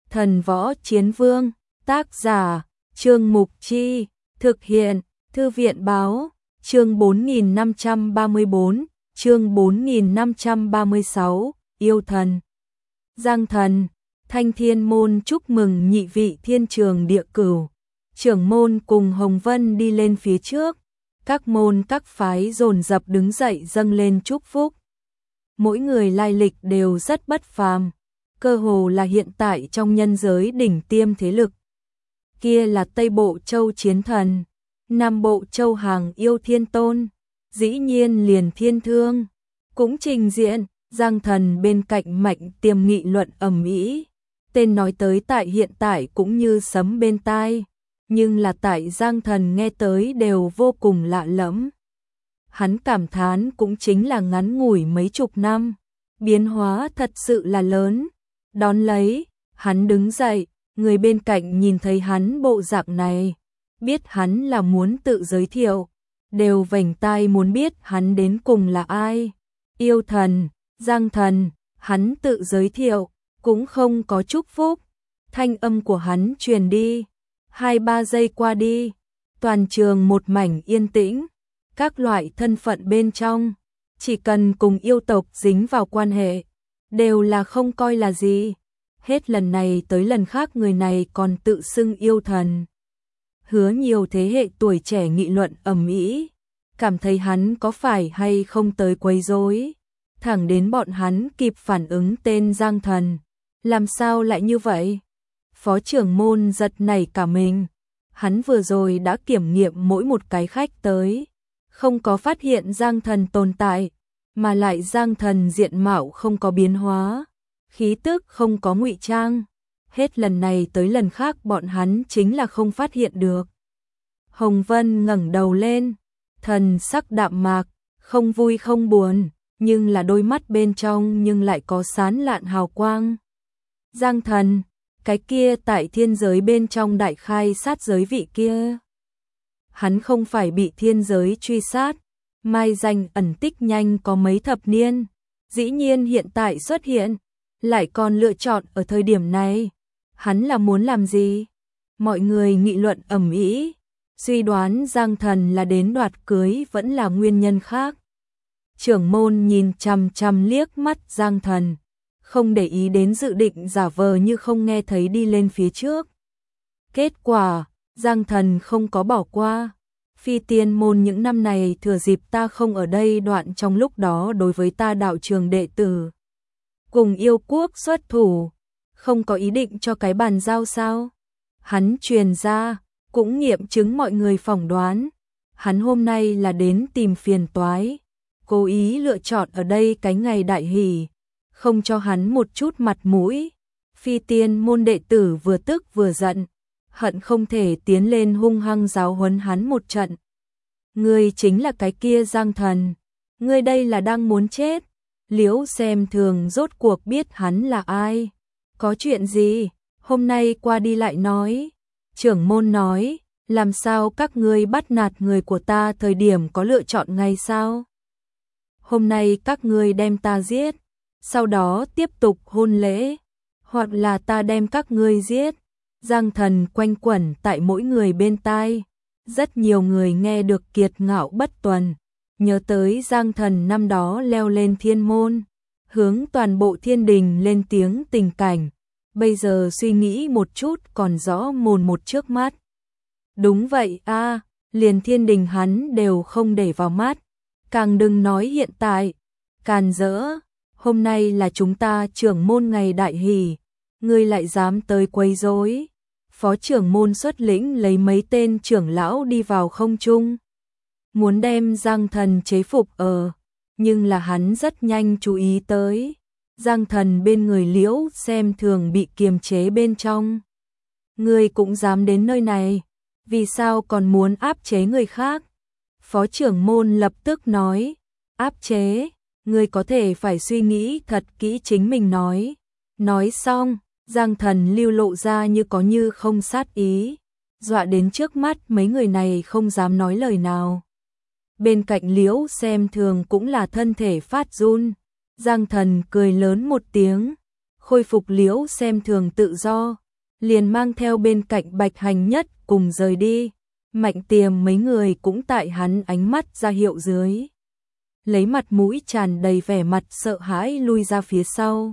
Thần Võ Chiến Vương, tác giả, Trương Mục Chi, thực hiện, Thư viện Báo, chương 4534, chương 4536, yêu thần. Giang Thần, Thanh Thiên Môn chúc mừng nhị vị thiên trường địa cửu. Trưởng môn cùng Hồng Vân đi lên phía trước, các môn các phái dồn dập đứng dậy dâng lên chúc phúc. Mỗi người lai lịch đều rất bất phàm, cơ hồ là hiện tại trong nhân giới đỉnh tiêm thế lực. Kia là Tây Bộ Châu Chiến Thần, Nam Bộ Châu Hàng Yêu Thiên Tôn, dĩ nhiên liền Thiên Thương cũng trình diện. Giang Thần bên cạnh Mạnh Tiêm nghị luận ầm ĩ, tên nói tới tại hiện tại cũng như sấm bên tai, nhưng là tại Giang Thần nghe tới đều vô cùng lạ lẫm. Hắn cảm thán cũng chính là ngắn ngủi mấy chục năm, biến hóa thật sự là lớn. Đón lấy, hắn đứng dậy, người bên cạnh nhìn thấy hắn bộ dạng này, biết hắn là muốn tự giới thiệu, đều vểnh tai muốn biết hắn đến cùng là ai. Yêu thần, Giang Thần, hắn tự giới thiệu, cũng không có chúc phúc. Thanh âm của hắn truyền đi, 2-3 giây qua đi, toàn trường một mảnh yên tĩnh. Các loại thân phận bên trong, chỉ cần cùng yêu tộc dính vào quan hệ, đều là không coi là gì. Hết lần này tới lần khác người này còn tự xưng yêu thần. Hứa nhiều thế hệ tuổi trẻ nghị luận ầm ĩ, cảm thấy hắn có phải hay không tới quấy rối. Thẳng đến bọn hắn kịp phản ứng tên Giang Thần, làm sao lại như vậy? Phó trưởng môn giật nảy cả mình, hắn vừa rồi đã kiểm nghiệm mỗi một cái khách tới, không có phát hiện Giang Thần tồn tại, mà lại Giang Thần diện mạo không có biến hóa, khí tức không có ngụy trang. Hết lần này tới lần khác bọn hắn chính là không phát hiện được. Hồng Vân ngẩng đầu lên, thần sắc đạm mạc, không vui không buồn, nhưng là đôi mắt bên trong nhưng lại có sáng lạn hào quang. Giang Thần, cái kia tại thiên giới bên trong đại khai sát giới vị kia. Hắn không phải bị thiên giới truy sát, mai danh ẩn tích nhanh có mấy thập niên, dĩ nhiên hiện tại xuất hiện, lại còn lựa chọn ở thời điểm này. Hắn là muốn làm gì? Mọi người nghị luận ầm ĩ, suy đoán Giang Thần là đến đoạt cưới vẫn là nguyên nhân khác. Trưởng môn nhìn chằm chằm liếc mắt Giang Thần, không để ý đến dự định giả vờ như không nghe thấy đi lên phía trước. Kết quả, Giang Thần không có bỏ qua. Phi Tiên môn những năm này thừa dịp ta không ở đây đoạn trong lúc đó đối với ta đạo trường đệ tử cùng yêu quốc xuất thủ, không có ý định cho cái bàn giao sao? Hắn truyền ra, cũng nghiệm chứng mọi người phỏng đoán. Hắn hôm nay là đến tìm phiền toái, cố ý lựa chọn ở đây cái ngày đại hỷ, không cho hắn một chút mặt mũi. Phi Tiên môn đệ tử vừa tức vừa giận, hận không thể tiến lên hung hăng giáo huấn hắn một trận. Ngươi chính là cái kia Giang Thần, ngươi đây là đang muốn chết. Liễu xem thường rốt cuộc biết hắn là ai. Có chuyện gì, hôm nay qua đi lại nói. Trưởng môn nói, làm sao các ngươi bắt nạt người của ta thời điểm có lựa chọn ngay sao? Hôm nay các ngươi đem ta giết, sau đó tiếp tục hôn lễ, hoặc là ta đem các ngươi giết. Giang Thần quanh quẩn tại mỗi người bên tai, rất nhiều người nghe được kiệt ngạo bất tuần, nhớ tới Giang Thần năm đó leo lên thiên môn, hướng toàn bộ thiên đình lên tiếng tình cảnh, bây giờ suy nghĩ một chút còn rõ mồn một trước mắt. Đúng vậy a, liền thiên đình hắn đều không để vào mắt, càng đừng nói hiện tại. Càn rỡ, hôm nay là chúng ta trưởng môn ngày đại hỷ, ngươi lại dám tới quấy rối. Phó trưởng môn xuất lĩnh lấy mấy tên trưởng lão đi vào không trung, muốn đem Giang Thần chế phục nhưng là hắn rất nhanh chú ý tới, Giang Thần bên người Liễu xem thường bị kiềm chế bên trong. Ngươi cũng dám đến nơi này, vì sao còn muốn áp chế người khác? Phó trưởng môn lập tức nói, áp chế, ngươi có thể phải suy nghĩ thật kỹ chính mình nói. Nói xong, Giang Thần lưu lộ ra như có như không sát ý, dọa đến trước mắt mấy người này không dám nói lời nào. Bên cạnh Liễu xem thường cũng là thân thể phát run. Giang Thần cười lớn một tiếng, khôi phục Liễu xem thường tự do, liền mang theo bên cạnh Bạch Hành Nhất cùng rời đi. Mạnh Tiềm mấy người cũng tại hắn ánh mắt ra hiệu dưới, lấy mặt mũi tràn đầy vẻ mặt sợ hãi lui ra phía sau.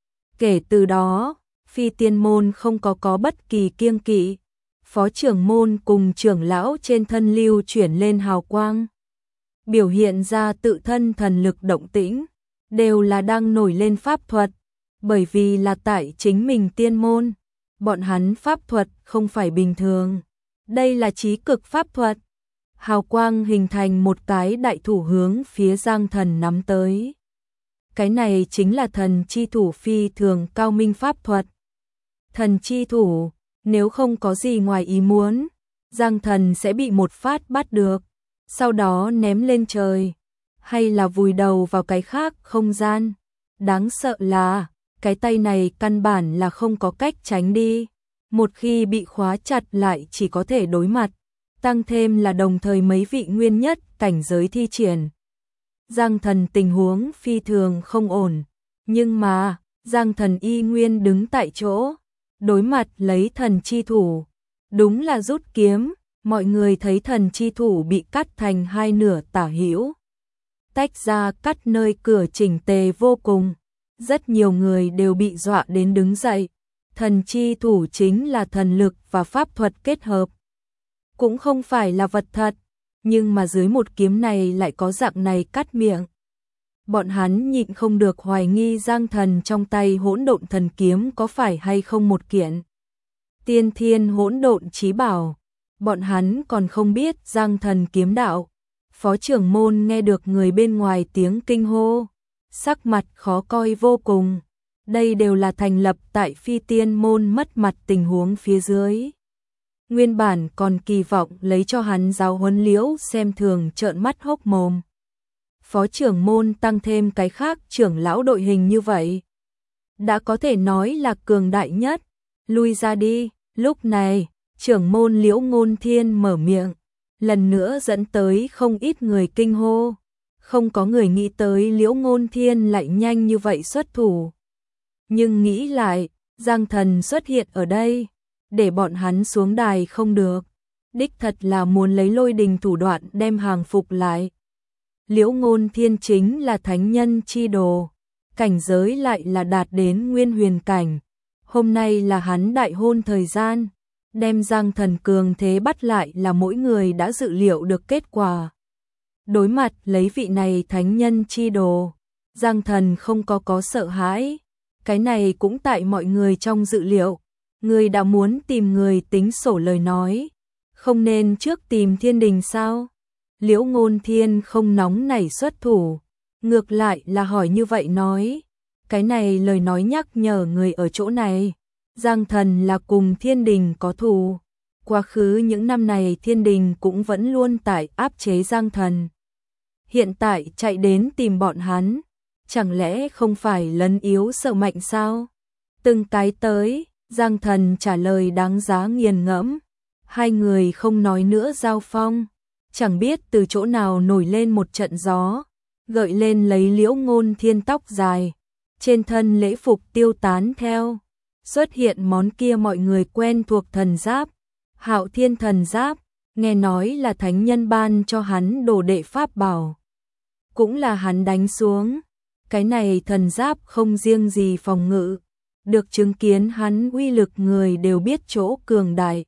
Kể từ đó, Phi Tiên môn không có bất kỳ kiêng kỵ, phó trưởng môn cùng trưởng lão trên thân lưu chuyển lên hào quang, biểu hiện ra tự thân thần lực động tĩnh, đều là đang nổi lên pháp thuật, bởi vì là tại chính mình tiên môn, bọn hắn pháp thuật không phải bình thường, đây là chí cực pháp thuật. Hào quang hình thành một cái đại thủ hướng phía Giang Thần nắm tới. Cái này chính là thần chi thủ phi thường cao minh pháp thuật. Thần chi thủ, nếu không có gì ngoài ý muốn, Giang Thần sẽ bị một phát bắt được, sau đó ném lên trời, hay là vùi đầu vào cái khác không gian. Đáng sợ là, cái tay này căn bản là không có cách tránh đi. Một khi bị khóa chặt lại chỉ có thể đối mặt, tăng thêm là đồng thời mấy vị nguyên nhất cảnh giới thi triển. Giang Thần tình huống phi thường không ổn, nhưng mà, Giang Thần y nguyên đứng tại chỗ, đối mặt lấy thần chi thủ. Đúng là rút kiếm, mọi người thấy thần chi thủ bị cắt thành hai nửa tả hữu, tách ra cắt nơi cửa chỉnh tề vô cùng. Rất nhiều người đều bị dọa đến đứng dậy. Thần chi thủ chính là thần lực và pháp thuật kết hợp, cũng không phải là vật thật, nhưng mà dưới một kiếm này lại có dạng này cắt miệng. Bọn hắn nhịn không được hoài nghi Giang Thần trong tay hỗn độn thần kiếm có phải hay không một kiện tiên thiên hỗn độn chí bảo. Bọn hắn còn không biết Giang Thần kiếm đạo. Phó trưởng môn nghe được người bên ngoài tiếng kinh hô, sắc mặt khó coi vô cùng. Đây đều là thành lập tại Phi Tiên môn mất mặt tình huống phía dưới. Nguyên bản còn kỳ vọng lấy cho hắn giáo huấn Liễu xem thường trợn mắt hốc mồm. Phó trưởng môn tăng thêm cái khác trưởng lão đội hình như vậy, đã có thể nói là cường đại nhất. Lui ra đi. Lúc này, trưởng môn Liễu Ngôn Thiên mở miệng, lần nữa dẫn tới không ít người kinh hô. Không có người nghĩ tới Liễu Ngôn Thiên lại nhanh như vậy xuất thủ. Nhưng nghĩ lại, Giang Thần xuất hiện ở đây, để bọn hắn xuống đài không được. Đích thật là muốn lấy lôi đình thủ đoạn đem hàng phục lại. Liễu Ngôn Thiên chính là thánh nhân chi đồ, cảnh giới lại là đạt đến nguyên huyền cảnh. Hôm nay là hắn đại hôn thời gian, đem Giang Thần cường thế bắt lại là mỗi người đã dự liệu được kết quả. Đối mặt lấy vị này thánh nhân chi đồ, Giang Thần không có sợ hãi. Cái này cũng tại mọi người trong dự liệu. Người đã muốn tìm người tính sổ lời nói, không nên trước tìm Thiên Đình sao? Liễu Ngôn Thiên không nóng nảy xuất thủ, ngược lại là hỏi như vậy nói. Cái này lời nói nhắc nhở người ở chỗ này, Giang Thần là cùng Thiên Đình có thù. Quá khứ những năm này Thiên Đình cũng vẫn luôn tại áp chế Giang Thần. Hiện tại chạy đến tìm bọn hắn, chẳng lẽ không phải lấn yếu sợ mạnh sao? Từng cái tới, Giang Thần trả lời đáng giá nghiền ngẫm. Hai người không nói nữa giao phong, chẳng biết từ chỗ nào nổi lên một trận gió, gợi lên lấy Liễu Ngôn Thiên tóc dài, trên thân lễ phục tiêu tán theo, xuất hiện món kia mọi người quen thuộc thần giáp, Hạo Thiên thần giáp, nghe nói là thánh nhân ban cho hắn đồ đệ pháp bảo, cũng là hắn đánh xuống. Cái này thần giáp không riêng gì phòng ngự, được chứng kiến hắn uy lực người đều biết chỗ cường đại.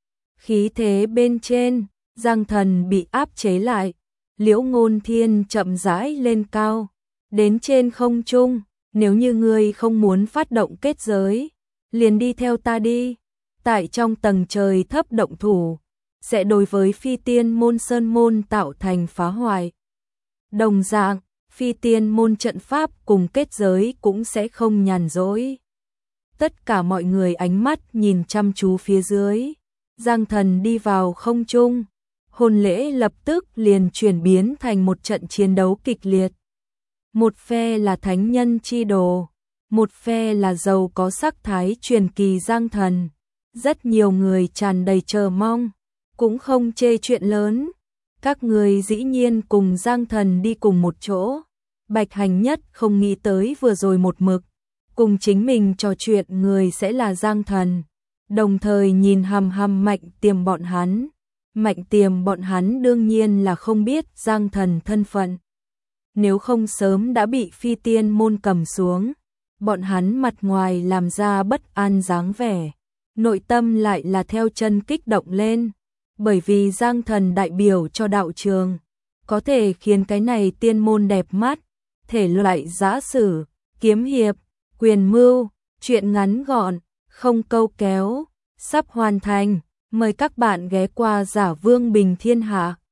Khí thế bên trên, Giang Thần bị áp chế lại, Liễu Ngôn Thiên chậm rãi lên cao, đến trên không trung. Nếu như ngươi không muốn phát động kết giới, liền đi theo ta đi. Tại trong tầng trời thấp động thủ, sẽ đối với Phi Tiên môn sơn môn tạo thành phá hoại. Đồng dạng, Phi Tiên môn trận pháp cùng kết giới cũng sẽ không nhàn rỗi. Tất cả mọi người ánh mắt nhìn chăm chú phía dưới. Giang Thần đi vào không trung, hôn lễ lập tức liền chuyển biến thành một trận chiến đấu kịch liệt. Một phe là thánh nhân chi đồ, một phe là giàu có sắc thái truyền kỳ Giang Thần. Rất nhiều người tràn đầy chờ mong, cũng không chê chuyện lớn. Các người dĩ nhiên cùng Giang Thần đi cùng một chỗ. Bạch Hành Nhất không nghĩ tới vừa rồi một mực cùng chính mình trò chuyện người sẽ là Giang Thần, đồng thời nhìn hằm hằm Mạnh Tiềm bọn hắn. Mạnh Tiềm bọn hắn đương nhiên là không biết Giang Thần thân phận. Nếu không sớm đã bị Phi Tiên môn cầm xuống, bọn hắn mặt ngoài làm ra bất an dáng vẻ, nội tâm lại là theo chân kích động lên, bởi vì Giang Thần đại biểu cho đạo trường, có thể khiến cái này tiên môn đẹp mắt, thể loại giã sử, kiếm hiệp, quyền mưu, chuyện ngắn gọn, không câu kéo, sắp hoàn thành, mời các bạn ghé qua Giả Vương Bình Thiên Hạ.